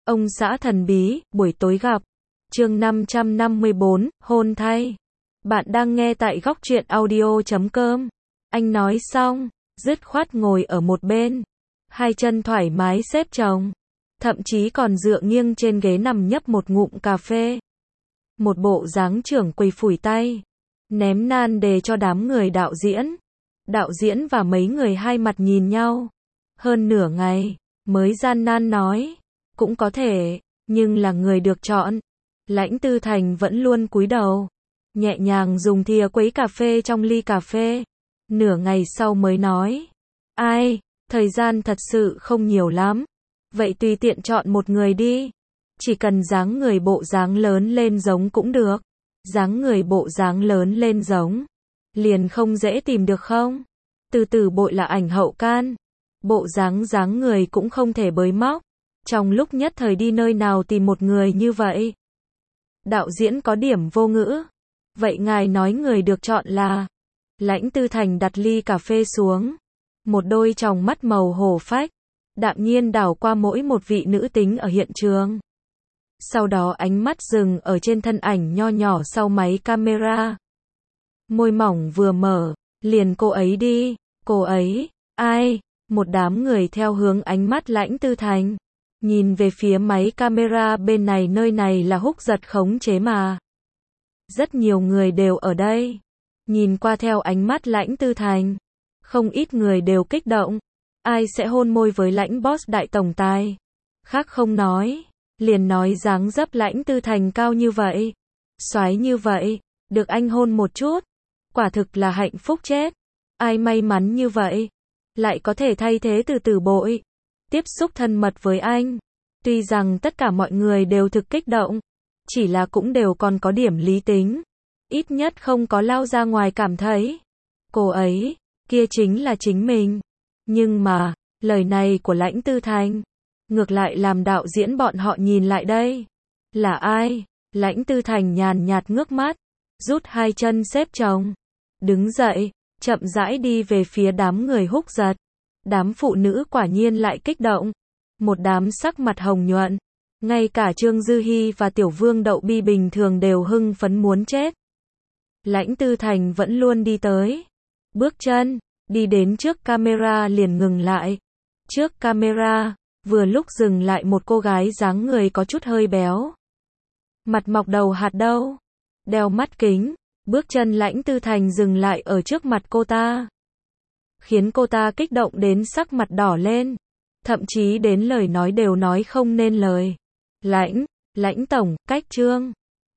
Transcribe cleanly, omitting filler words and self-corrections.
Ông xã thần bí, buổi tối gặp. Chương 554, hôn thay. Bạn đang nghe tại góc truyện audio.com. Anh nói xong, dứt khoát ngồi ở một bên. Hai chân thoải mái xếp chồng. Thậm chí còn dựa nghiêng trên ghế nằm nhấp một ngụm cà phê. Một bộ dáng trưởng quầy phủi tay. Ném nan đề cho đám người đạo diễn. Đạo diễn và mấy người hai mặt nhìn nhau. Hơn nửa ngày, mới gian nan nói. Cũng có thể, nhưng là người được chọn. Lãnh Tư Thành vẫn luôn cúi đầu. Nhẹ nhàng dùng thìa quấy cà phê trong ly cà phê. Nửa ngày sau mới nói. Ai, thời gian thật sự không nhiều lắm. Vậy tùy tiện chọn một người đi. Chỉ cần dáng người bộ dáng lớn lên giống cũng được. Dáng người bộ dáng lớn lên giống. Liền không dễ tìm được không? Từ từ bội là ảnh hậu can. Bộ dáng người cũng không thể bới móc. Trong lúc nhất thời đi nơi nào tìm một người như vậy? Đạo diễn có điểm vô ngữ. Vậy ngài nói người được chọn là? Lãnh Tư Thành đặt ly cà phê xuống. Một đôi tròng mắt màu hổ phách. Đạm nhiên đảo qua mỗi một vị nữ tính ở hiện trường. Sau đó ánh mắt dừng ở trên thân ảnh nho nhỏ sau máy camera. Môi mỏng vừa mở, liền cô ấy đi. Cô ấy, ai? Một đám người theo hướng ánh mắt Lãnh Tư Thành. Nhìn về phía máy camera bên này, nơi này là Húc Giật khống chế mà. Rất nhiều người đều ở đây. Nhìn qua theo ánh mắt Lãnh Tư Thành. Không ít người đều kích động. Ai sẽ hôn môi với Lãnh boss đại tổng tài? Khác không nói. Liền nói dáng dấp Lãnh Tư Thành cao như vậy. Soái như vậy. Được anh hôn một chút. Quả thực là hạnh phúc chết. Ai may mắn như vậy. Lại có thể thay thế từ từ bội. Tiếp xúc thân mật với anh. Tuy rằng tất cả mọi người đều thực kích động. Chỉ là cũng đều còn có điểm lý tính. Ít nhất không có lao ra ngoài cảm thấy. Cô ấy, kia chính là chính mình. Nhưng mà, lời này của Lãnh Tư Thành. Ngược lại làm đạo diễn bọn họ nhìn lại đây. Là ai? Lãnh Tư Thành nhàn nhạt ngước mắt. Rút hai chân xếp chồng. Đứng dậy, chậm rãi đi về phía đám người Húc Giật. Đám phụ nữ quả nhiên lại kích động. Một đám sắc mặt hồng nhuận. Ngay cả Trương Dư Hi và Tiểu Vương Đậu Bi bình thường đều hưng phấn muốn chết. Lãnh Tư Thành vẫn luôn đi tới. Bước chân, đi đến trước camera liền ngừng lại. Trước camera, vừa lúc dừng lại một cô gái dáng người có chút hơi béo. Mặt mọc đầu hạt đậu. Đeo mắt kính. Bước chân Lãnh Tư Thành dừng lại ở trước mặt cô ta. Khiến cô ta kích động đến sắc mặt đỏ lên. Thậm chí đến lời nói đều nói không nên lời. Lãnh tổng, cách Trương.